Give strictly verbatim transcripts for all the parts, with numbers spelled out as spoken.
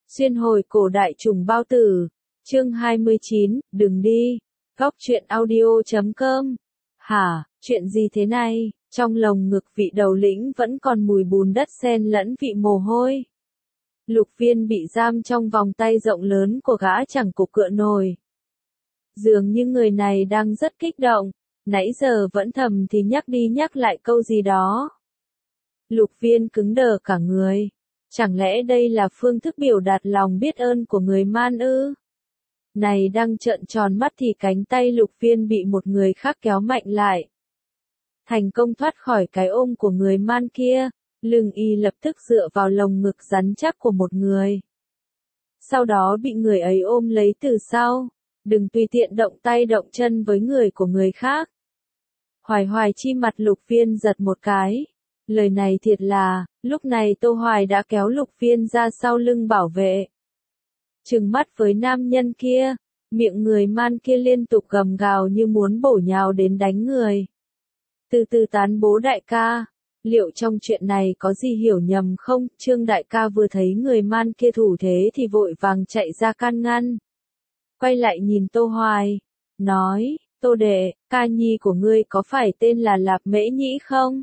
Xuyên hồi cổ đại trùng bao tử. Chương hai mươi chín, đừng đi. Góc truyện audio chấm com. Hả, chuyện gì thế này? Trong lồng ngực vị đầu lĩnh vẫn còn mùi bùn đất xen lẫn vị mồ hôi. Lục Viên bị giam trong vòng tay rộng lớn của gã chẳng cục cựa nổi. Dường như người này đang rất kích động, nãy giờ vẫn thầm thì nhắc đi nhắc lại câu gì đó. Lục Viên cứng đờ cả người. Chẳng lẽ đây là phương thức biểu đạt lòng biết ơn của người man ư? Này đang trợn tròn mắt thì cánh tay Lục Viên bị một người khác kéo mạnh lại. Thành công thoát khỏi cái ôm của người man kia, lưng y lập tức dựa vào lồng ngực rắn chắc của một người. Sau đó bị người ấy ôm lấy từ sau, đừng tùy tiện động tay động chân với người của người khác. Hoài Hoài chi mặt Lục Viên giật một cái. Lời này thiệt là, lúc này Tô Hoài đã kéo Lục Viên ra sau lưng bảo vệ. Trừng mắt với nam nhân kia, miệng người man kia liên tục gầm gào như muốn bổ nhào đến đánh người. Từ từ tán bố đại ca, liệu trong chuyện này có gì hiểu nhầm không? Trương đại ca vừa thấy người man kia thủ thế thì vội vàng chạy ra can ngăn. Quay lại nhìn Tô Hoài, nói, Tô đệ, ca nhi của ngươi có phải tên là Lạp Mễ Nhĩ không?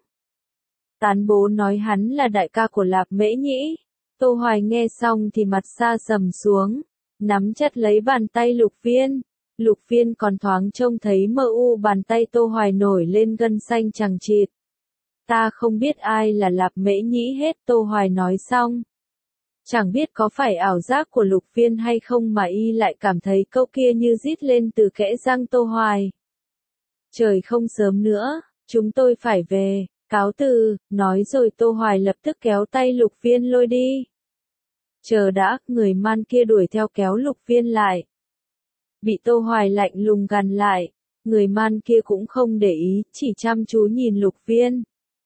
Tán bố nói hắn là đại ca của Lạp Mễ Nhĩ. Tô Hoài nghe xong thì mặt xa sầm xuống, nắm chặt lấy bàn tay Lục Viên. Lục Viên còn thoáng trông thấy mờ u bàn tay Tô Hoài nổi lên gân xanh chằng chịt. Ta không biết ai là Lạp Mễ Nhĩ hết, Tô Hoài nói xong. Chẳng biết có phải ảo giác của Lục Viên hay không mà y lại cảm thấy câu kia như rít lên từ kẽ răng Tô Hoài. Trời không sớm nữa, chúng tôi phải về. Cáo từ, nói rồi Tô Hoài lập tức kéo tay Lục Viên lôi đi. Chờ đã, người man kia đuổi theo kéo Lục Viên lại. Bị Tô Hoài lạnh lùng gằn lại, người man kia cũng không để ý, chỉ chăm chú nhìn Lục Viên.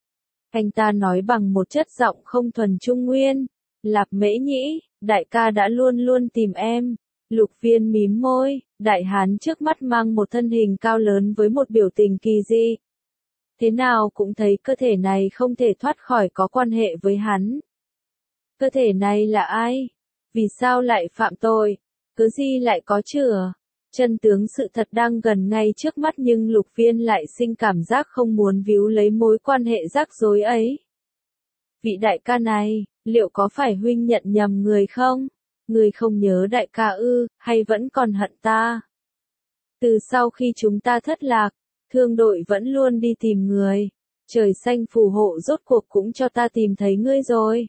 Anh ta nói bằng một chất giọng không thuần trung nguyên, Lạp Mễ Nhĩ, đại ca đã luôn luôn tìm em. Lục Viên mím môi, đại hán trước mắt mang một thân hình cao lớn với một biểu tình kỳ dị. Thế nào cũng thấy cơ thể này không thể thoát khỏi có quan hệ với hắn. Cơ thể này là ai? Vì sao lại phạm tội? Cớ gì lại có chửa? Chân tướng sự thật đang gần ngay trước mắt nhưng Lục Viên lại sinh cảm giác không muốn víu lấy mối quan hệ rắc rối ấy. Vị đại ca này, liệu có phải huynh nhận nhầm người không? Người không nhớ đại ca ư, hay vẫn còn hận ta? Từ sau khi chúng ta thất lạc, thương đội vẫn luôn đi tìm người. Trời xanh phù hộ rốt cuộc cũng cho ta tìm thấy ngươi rồi.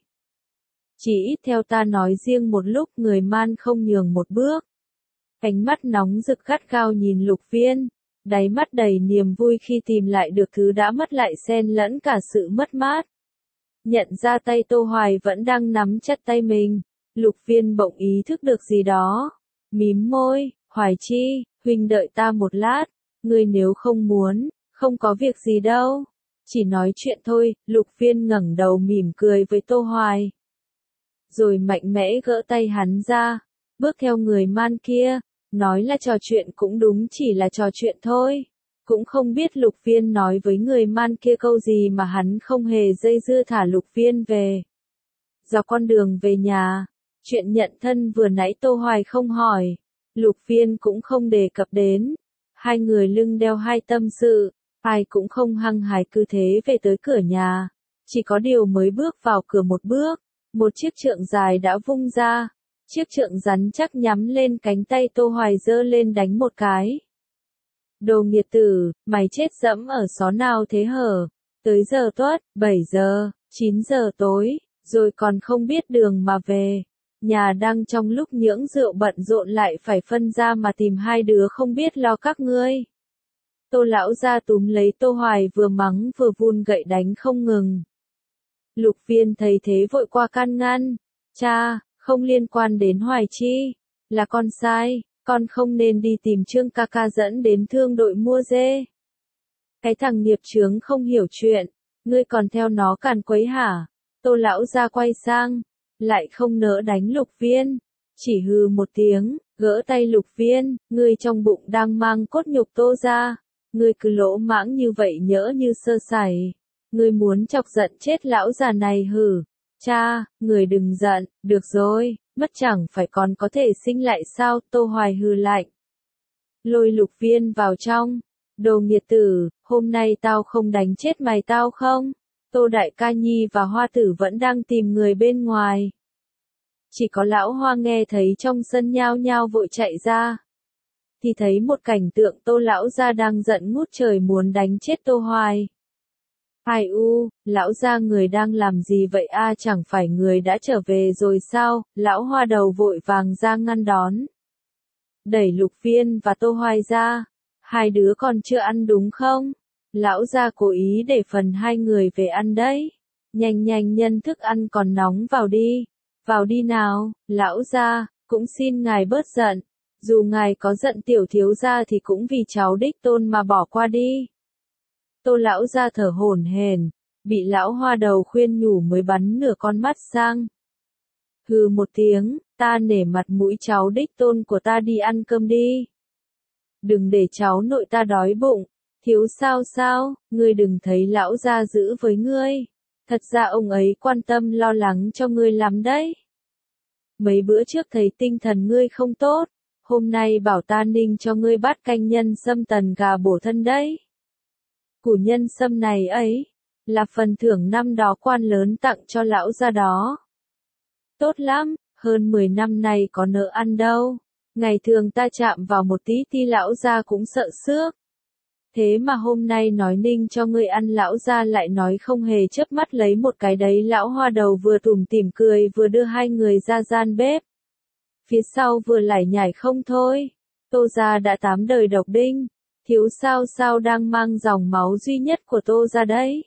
Chỉ ít theo ta nói riêng một lúc người man không nhường một bước. Ánh mắt nóng rực gắt gao nhìn Lục Viên. Đáy mắt đầy niềm vui khi tìm lại được thứ đã mất lại xen lẫn cả sự mất mát. Nhận ra tay Tô Hoài vẫn đang nắm chặt tay mình. Lục Viên bỗng ý thức được gì đó. Mím môi, Hoài chi, huynh đợi ta một lát. Ngươi nếu không muốn, không có việc gì đâu. Chỉ nói chuyện thôi, Lục Viên ngẩng đầu mỉm cười với Tô Hoài. Rồi mạnh mẽ gỡ tay hắn ra, bước theo người man kia, nói là trò chuyện cũng đúng chỉ là trò chuyện thôi. Cũng không biết Lục Viên nói với người man kia câu gì mà hắn không hề dây dưa thả Lục Viên về. Dọc con đường về nhà, chuyện nhận thân vừa nãy Tô Hoài không hỏi, Lục Viên cũng không đề cập đến. Hai người lưng đeo hai tâm sự, ai cũng không hăng hái cứ thế về tới cửa nhà. Chỉ có điều mới bước vào cửa một bước, một chiếc trượng dài đã vung ra. Chiếc trượng rắn chắc nhắm lên cánh tay Tô Hoài giơ lên đánh một cái. Đồ nghiệt tử, mày chết dẫm ở xó nào thế hở? Tới giờ tuất, bảy giờ, chín giờ tối, rồi còn không biết đường mà về. Nhà đang trong lúc nhưỡng rượu bận rộn lại phải phân ra mà tìm hai đứa không biết lo các ngươi. Tô lão ra túm lấy Tô Hoài vừa mắng vừa vun gậy đánh không ngừng. Lục Viên thấy thế vội qua can ngăn. Cha, không liên quan đến Hoài chi. Là con sai, con không nên đi tìm Trương ca ca dẫn đến thương đội mua dê. Cái thằng nghiệp chướng không hiểu chuyện, ngươi còn theo nó càn quấy hả? Tô lão ra quay sang. Lại không nỡ đánh Lục Viên, chỉ hừ một tiếng, gỡ tay Lục Viên, ngươi trong bụng đang mang cốt nhục Tô ra, ngươi cứ lỗ mãng như vậy nhỡ như sơ sẩy, ngươi muốn chọc giận chết lão già này hử? Cha, người đừng giận, được rồi, mất chẳng phải còn có thể sinh lại sao? Tô Hoài hừ lạnh. Lôi Lục Viên vào trong. Đồ nghiệt tử, hôm nay tao không đánh chết mày tao không? Tô Đại Ca Nhi và Hoa Tử vẫn đang tìm người bên ngoài. Chỉ có lão Hoa nghe thấy trong sân nhao nhao vội chạy ra. Thì thấy một cảnh tượng Tô lão gia đang giận ngút trời muốn đánh chết Tô Hoài. Ai u, lão gia người đang làm gì vậy a? Chẳng phải người đã trở về rồi sao? Lão Hoa đầu vội vàng ra ngăn đón. Đẩy Lục Viên và Tô Hoài ra. Hai đứa còn chưa ăn đúng không? Lão gia cố ý để phần hai người về ăn đấy. Nhanh nhanh nhân thức ăn còn nóng vào đi. Vào đi nào, lão gia, cũng xin ngài bớt giận. Dù ngài có giận tiểu thiếu gia thì cũng vì cháu đích tôn mà bỏ qua đi. Tô lão gia thở hổn hển, bị lão Hoa đầu khuyên nhủ mới bắn nửa con mắt sang. Hừ một tiếng, ta nể mặt mũi cháu đích tôn của ta đi ăn cơm đi. Đừng để cháu nội ta đói bụng. Thiếu sao sao, ngươi đừng thấy lão gia giữ với ngươi. Thật ra ông ấy quan tâm lo lắng cho ngươi lắm đấy. Mấy bữa trước thấy tinh thần ngươi không tốt, hôm nay bảo ta ninh cho ngươi bát canh nhân sâm tần gà bổ thân đấy. Củ nhân sâm này ấy, là phần thưởng năm đó quan lớn tặng cho lão gia đó. Tốt lắm, hơn mười năm nay có nợ ăn đâu. Ngày thường ta chạm vào một tí thì lão gia cũng sợ xước. Thế mà hôm nay nói ninh cho ngươi ăn lão gia lại nói không hề chớp mắt lấy một cái đấy. Lão Hoa đầu vừa tủm tỉm cười vừa đưa hai người ra gian bếp. Phía sau vừa lải nhải không thôi. Tô gia đã tám đời độc đinh. Thiếu sao sao đang mang dòng máu duy nhất của Tô gia đấy.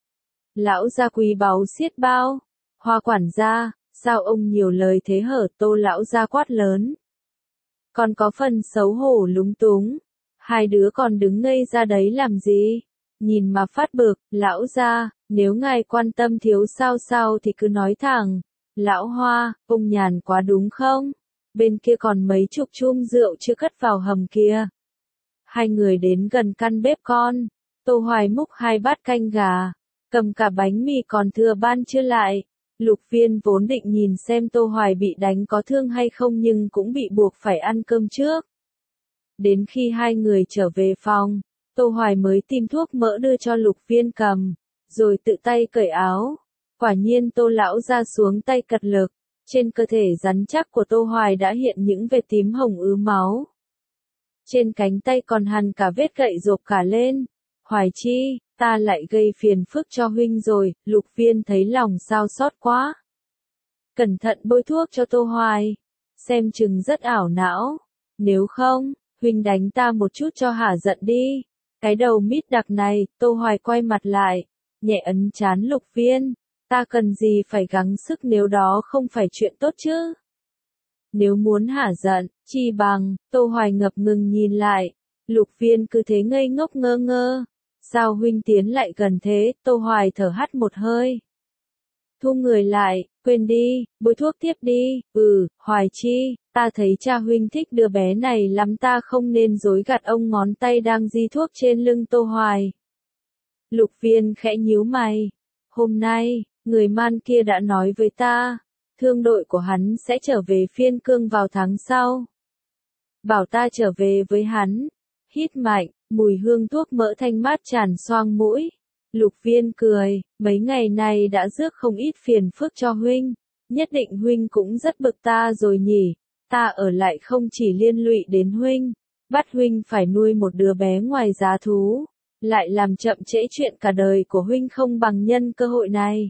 Lão gia quý báu xiết bao. Hoa quản gia, sao ông nhiều lời thế hở? Tô lão gia quát lớn. Còn có phần xấu hổ lúng túng. Hai đứa còn đứng ngây ra đấy làm gì? Nhìn mà phát bực, lão gia, nếu ngài quan tâm thiếu sao sao thì cứ nói thẳng. Lão Hoa, ông nhàn quá đúng không? Bên kia còn mấy chục chum rượu chưa cất vào hầm kia. Hai người đến gần căn bếp con. Tô Hoài múc hai bát canh gà, cầm cả bánh mì còn thừa ban chưa lại. Lục Viên vốn định nhìn xem Tô Hoài bị đánh có thương hay không nhưng cũng bị buộc phải ăn cơm trước. Đến khi hai người trở về phòng, Tô Hoài mới tìm thuốc mỡ đưa cho Lục Viên cầm, rồi tự tay cởi áo. Quả nhiên Tô lão ra xuống tay cật lực, trên cơ thể rắn chắc của Tô Hoài đã hiện những vệt tím hồng ứ máu. Trên cánh tay còn hằn cả vết gậy rộp cả lên. Hoài Chi, ta lại gây phiền phức cho huynh rồi. Lục Viên thấy lòng sao xót quá. Cẩn thận bôi thuốc cho Tô Hoài, xem chừng rất ảo não. Nếu không, huynh đánh ta một chút cho hả giận đi. Cái đầu mít đặc này. Tô Hoài quay mặt lại, nhẹ ấn trán Lục Viên. Ta cần gì phải gắng sức nếu đó không phải chuyện tốt chứ? Nếu muốn hả giận, chi bằng. Tô Hoài ngập ngừng nhìn lại. Lục Viên cứ thế ngây ngốc ngơ ngơ. Sao huynh tiến lại gần thế? Tô Hoài thở hắt một hơi. Thu người lại, quên đi, bôi thuốc tiếp đi. Ừ, Hoài Chi, ta thấy cha huynh thích đứa bé này lắm, ta không nên dối gạt ông. Ngón tay đang di thuốc trên lưng Tô Hoài. Lục Viên khẽ nhíu mày. Hôm nay, người man kia đã nói với ta, thương đội của hắn sẽ trở về Phiên Cương vào tháng sau. Bảo ta trở về với hắn. Hít mạnh, mùi hương thuốc mỡ thanh mát tràn xoang mũi. Lục Viên cười, mấy ngày này đã rước không ít phiền phức cho huynh. Nhất định huynh cũng rất bực ta rồi nhỉ. Ta ở lại không chỉ liên lụy đến huynh, bắt huynh phải nuôi một đứa bé ngoài giá thú, lại làm chậm trễ chuyện cả đời của huynh không bằng nhân cơ hội này.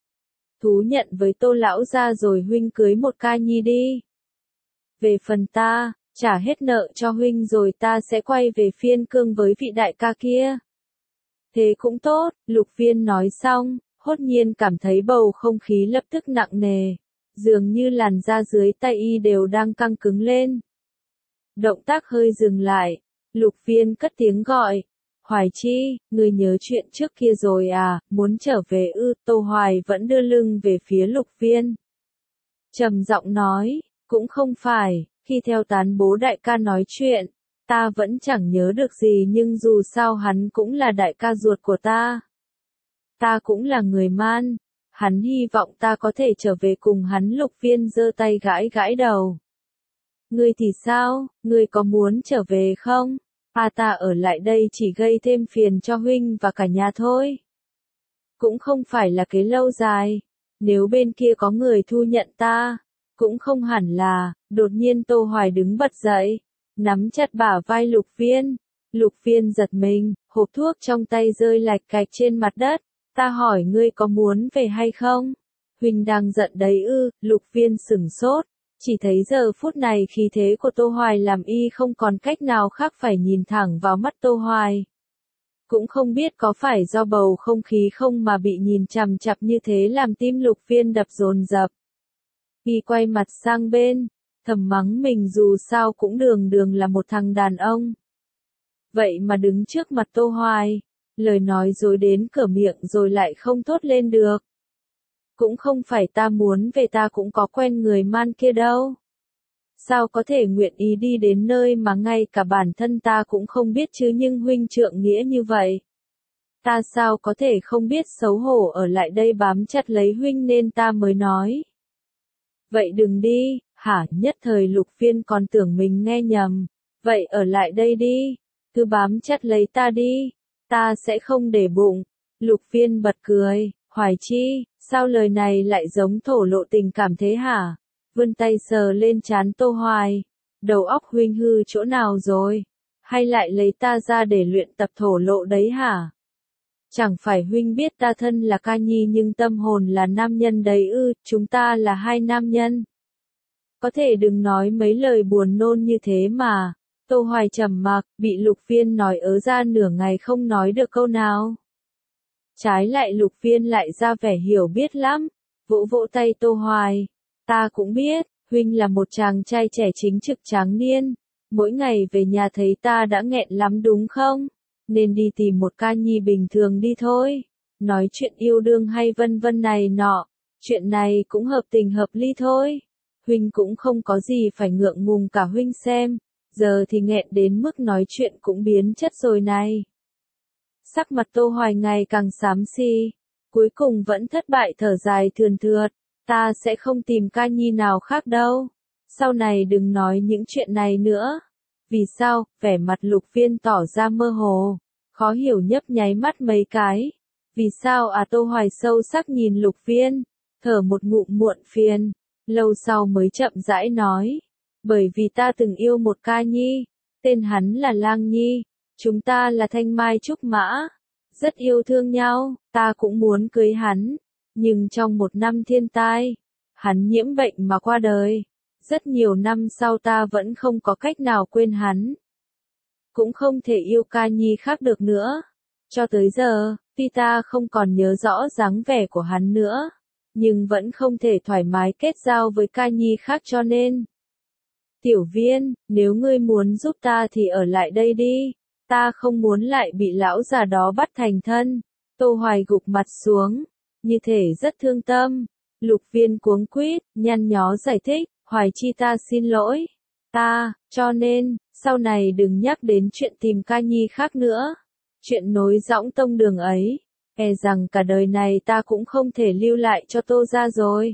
Thú nhận với Tô lão gia rồi huynh cưới một ca nhi đi. Về phần ta, trả hết nợ cho huynh rồi ta sẽ quay về Phiên Cương với vị đại ca kia. Thế cũng tốt. Lục Viên nói xong, hốt nhiên cảm thấy bầu không khí lập tức nặng nề, dường như làn da dưới tay y đều đang căng cứng lên. Động tác hơi dừng lại, Lục Viên cất tiếng gọi. Hoài Chi, ngươi nhớ chuyện trước kia rồi à? Muốn trở về ư? Tô Hoài vẫn đưa lưng về phía Lục Viên, trầm giọng nói, cũng không phải. Khi theo tán bố đại ca nói chuyện, ta vẫn chẳng nhớ được gì, nhưng dù sao hắn cũng là đại ca ruột của ta. Ta cũng là người man, Hắn hy vọng ta có thể trở về cùng hắn. Lục Viên giơ tay gãi gãi đầu. Ngươi thì sao, ngươi có muốn trở về không? À ta ở lại đây chỉ gây thêm phiền cho huynh và cả nhà thôi. Cũng không phải là kế lâu dài. Nếu bên kia có người thu nhận ta, cũng không hẳn là. Đột nhiên Tô Hoài đứng bật dậy, nắm chặt bả vai Lục Viên. Lục Viên giật mình, hộp thuốc trong tay rơi lạch cạch trên mặt đất. Ta hỏi ngươi có muốn về hay không? Huynh đang giận đấy ư? Lục Viên sửng sốt, chỉ thấy giờ phút này khí thế của Tô Hoài làm y không còn cách nào khác phải nhìn thẳng vào mắt Tô Hoài. Cũng không biết có phải do bầu không khí không mà bị nhìn chằm chằm như thế làm tim Lục Viên đập dồn dập. Y quay mặt sang bên, thầm mắng mình dù sao cũng đường đường là một thằng đàn ông. Vậy mà đứng trước mặt Tô Hoài, lời nói dối đến cửa miệng rồi lại không thốt lên được. Cũng không phải ta muốn về, ta cũng có quen người man kia đâu. Sao có thể nguyện ý đi đến nơi mà ngay cả bản thân ta cũng không biết chứ, nhưng huynh trượng nghĩa như vậy. Ta sao có thể không biết xấu hổ ở lại đây bám chặt lấy huynh nên ta mới nói. Vậy đừng đi, hả? Nhất thời Lục Viên còn tưởng mình nghe nhầm. Vậy ở lại đây đi, cứ bám chặt lấy ta đi, ta sẽ không để bụng. Lục Viên bật cười, Hoài Chi, sao lời này lại giống thổ lộ tình cảm thế hả? Vươn tay sờ lên trán Tô Hoài, đầu óc huynh hư chỗ nào rồi? Hay lại lấy ta ra để luyện tập thổ lộ đấy hả? Chẳng phải huynh biết ta thân là ca nhi nhưng tâm hồn là nam nhân đấy ư? Chúng ta là hai nam nhân. Có thể đừng nói mấy lời buồn nôn như thế mà. Tô Hoài trầm mặc, bị Lục Viên nói ớ ra nửa ngày không nói được câu nào. Trái lại Lục Viên lại ra vẻ hiểu biết lắm, vỗ vỗ tay Tô Hoài. Ta cũng biết, huynh là một chàng trai trẻ chính trực tráng niên, mỗi ngày về nhà thấy ta đã nghẹn lắm đúng không? Nên đi tìm một ca nhi bình thường đi thôi. Nói chuyện yêu đương hay vân vân này nọ, chuyện này cũng hợp tình hợp lý thôi. Huynh cũng không có gì phải ngượng ngùng cả, huynh xem, giờ thì nghẹn đến mức nói chuyện cũng biến chất rồi này. Sắc mặt Tô Hoài ngày càng xám xì, cuối cùng vẫn thất bại thở dài thườn thượt. Ta sẽ không tìm ca nhi nào khác đâu. Sau này đừng nói những chuyện này nữa. Vì sao? Vẻ mặt Lục Viên tỏ ra mơ hồ, khó hiểu nhấp nháy mắt mấy cái. Vì sao à? Tô Hoài sâu sắc nhìn Lục Viên, thở một ngụm muộn phiền, lâu sau mới chậm rãi nói. Bởi vì ta từng yêu một ca nhi, tên hắn là Lang Nhi, chúng ta là thanh mai trúc mã, rất yêu thương nhau, ta cũng muốn cưới hắn. Nhưng trong một năm thiên tai, hắn nhiễm bệnh mà qua đời. Rất nhiều năm sau ta vẫn không có cách nào quên hắn. Cũng không thể yêu ca nhi khác được nữa. Cho tới giờ, tuy ta không còn nhớ rõ dáng vẻ của hắn nữa, nhưng vẫn không thể thoải mái kết giao với ca nhi khác cho nên. Tiểu Viên, nếu ngươi muốn giúp ta thì ở lại đây đi. Ta không muốn lại bị lão già đó bắt thành thân. Tô Hoài gục mặt xuống, như thể rất thương tâm. Lục Viên cuống quýt, nhăn nhó giải thích, Hoài Chi ta xin lỗi. Ta, cho nên, sau này đừng nhắc đến chuyện tìm ca nhi khác nữa. Chuyện nối dõng tông đường ấy, e rằng cả đời này ta cũng không thể lưu lại cho Tô gia rồi.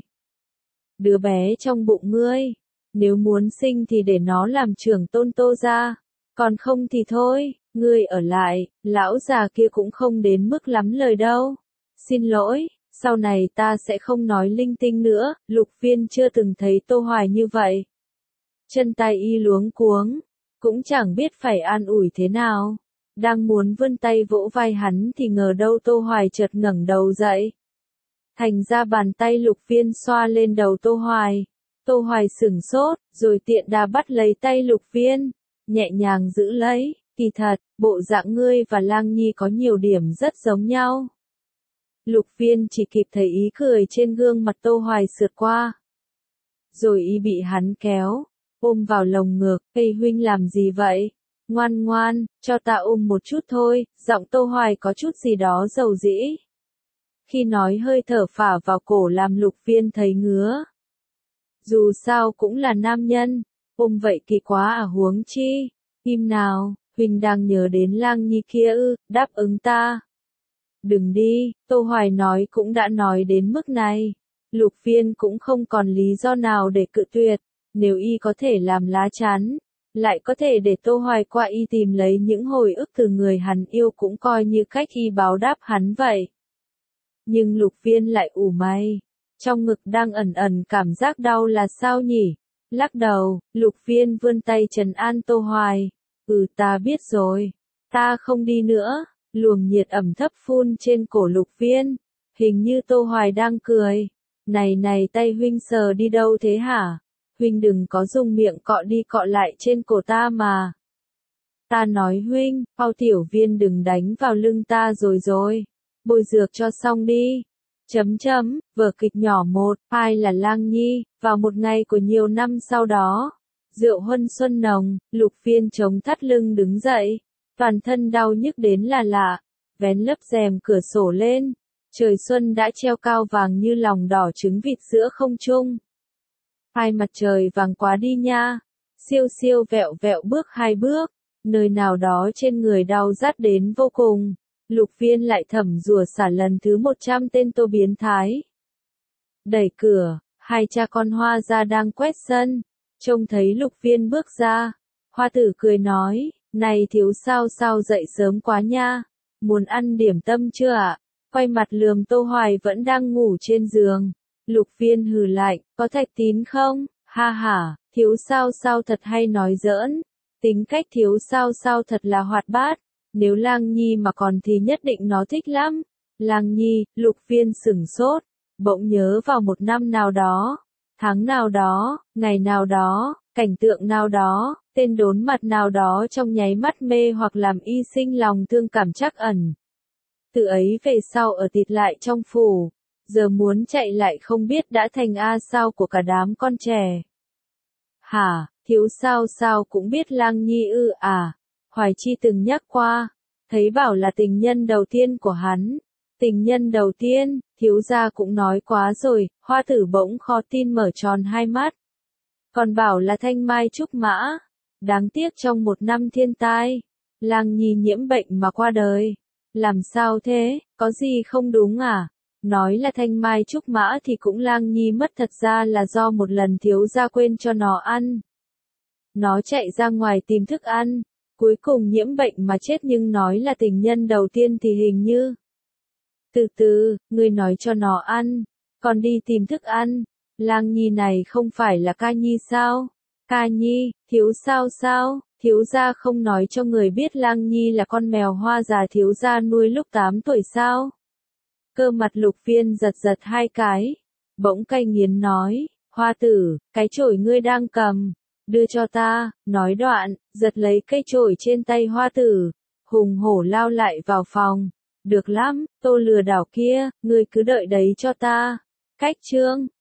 Đứa bé trong bụng ngươi, nếu muốn sinh thì để nó làm trưởng tôn Tô gia, còn không thì thôi, ngươi ở lại, lão già kia cũng không đến mức lắm lời đâu. Xin lỗi. Sau này ta sẽ không nói linh tinh nữa. Lục Viên chưa từng thấy Tô Hoài như vậy. Chân tay y luống cuống, cũng chẳng biết phải an ủi thế nào. Đang muốn vươn tay vỗ vai hắn thì ngờ đâu Tô Hoài chợt ngẩng đầu dậy. Thành ra bàn tay Lục Viên xoa lên đầu Tô Hoài. Tô Hoài sửng sốt, rồi tiện đà bắt lấy tay Lục Viên, nhẹ nhàng giữ lấy. Kỳ thật, bộ dạng ngươi và Lang Nhi có nhiều điểm rất giống nhau. Lục Viên chỉ kịp thấy ý cười trên gương mặt Tô Hoài sượt qua. Rồi y bị hắn kéo, ôm vào lồng ngực. Ê huynh làm gì vậy? Ngoan ngoan, cho ta ôm một chút thôi. Giọng Tô Hoài có chút gì đó dầu dĩ. Khi nói hơi thở phả vào cổ làm Lục Viên thấy ngứa. Dù sao cũng là nam nhân, ôm vậy kỳ quá à, huống chi. Im nào, huynh đang nhớ đến Lang Nhi kia ư? Đáp ứng ta. Đừng đi, Tô Hoài nói cũng đã nói đến mức này. Lục Viên cũng không còn lý do nào để cự tuyệt, nếu y có thể làm lá chắn, lại có thể để Tô Hoài qua y tìm lấy những hồi ức từ người hắn yêu cũng coi như cách y báo đáp hắn vậy. Nhưng Lục Viên lại ủ mày, trong ngực đang ẩn ẩn cảm giác đau là sao nhỉ? Lắc đầu, Lục Viên vươn tay trấn an Tô Hoài. Ừ ta biết rồi, ta không đi nữa. Luồng nhiệt ẩm thấp phun trên cổ Lục Viên, hình như Tô Hoài đang cười. Này này tay huynh sờ đi đâu thế hả? Huynh đừng có dùng miệng cọ đi cọ lại trên cổ ta mà. Ta nói huynh, Phao Tiểu Viên đừng đánh vào lưng ta rồi rồi. Bôi dược cho xong đi. Chấm chấm, vở kịch nhỏ một, ai là Lang Nhi, vào một ngày của nhiều năm sau đó. Rượu huân xuân nồng, Lục Viên chống thắt lưng đứng dậy. Toàn thân đau nhức đến là lạ, vén lớp rèm cửa sổ lên, trời xuân đã treo cao vàng như lòng đỏ trứng vịt giữa không trung. Hai mặt trời vàng quá đi nha, siêu siêu vẹo vẹo bước hai bước, nơi nào đó trên người đau rát đến vô cùng. Lục Viên lại thầm rủa xả lần thứ một trăm tên Tô biến thái. Đẩy cửa, hai cha con Hoa gia đang quét sân, trông thấy Lục Viên bước ra, Hoa tử cười nói. Này thiếu sao sao dậy sớm quá nha, muốn ăn điểm tâm chưa ạ? Quay mặt lườm Tô Hoài vẫn đang ngủ trên giường. Lục Viên hừ lạnh, có thạch tín không? Ha ha, thiếu sao sao thật hay nói giỡn. Tính cách thiếu sao sao thật là hoạt bát. Nếu Lang Nhi mà còn thì nhất định nó thích lắm. Lang Nhi, Lục Viên sửng sốt, bỗng nhớ vào một năm nào đó, tháng nào đó, ngày nào đó, cảnh tượng nào đó, tên đốn mặt nào đó trong nháy mắt mê hoặc làm y sinh lòng thương cảm trắc ẩn. Từ ấy về sau ở tịt lại trong phủ, giờ muốn chạy lại không biết đã thành a sao của cả đám con trẻ. Hả, thiếu sao sao cũng biết Lang Nhi ư à, Hoài Chi từng nhắc qua, thấy bảo là tình nhân đầu tiên của hắn. Tình nhân đầu tiên, thiếu gia cũng nói quá rồi, Hoa tử bỗng khó tin mở tròn hai mắt. Còn bảo là thanh mai trúc mã. Đáng tiếc trong một năm thiên tai, Lang Nhi nhiễm bệnh mà qua đời. Làm sao thế, có gì không đúng à? Nói là thanh mai trúc mã thì cũng Lang Nhi mất, thật ra là do một lần thiếu gia quên cho nó ăn. Nó chạy ra ngoài tìm thức ăn, cuối cùng nhiễm bệnh mà chết, nhưng nói là tình nhân đầu tiên thì hình như. Từ từ, ngươi nói cho nó ăn, còn đi tìm thức ăn. Lang Nhi này không phải là Ca Nhi sao? Ca Nhi, thiếu sao sao? Thiếu gia không nói cho người biết Lang Nhi là con mèo Hoa già thiếu gia nuôi lúc tám tuổi sao? Cơ mặt Lục Viên giật giật hai cái, bỗng cay nghiến nói, Hoa tử, cái chổi ngươi đang cầm, đưa cho ta. Nói đoạn, giật lấy cây chổi trên tay Hoa tử, hùng hổ lao lại vào phòng. Được lắm, Tô lừa đảo kia, ngươi cứ đợi đấy cho ta. Cách chương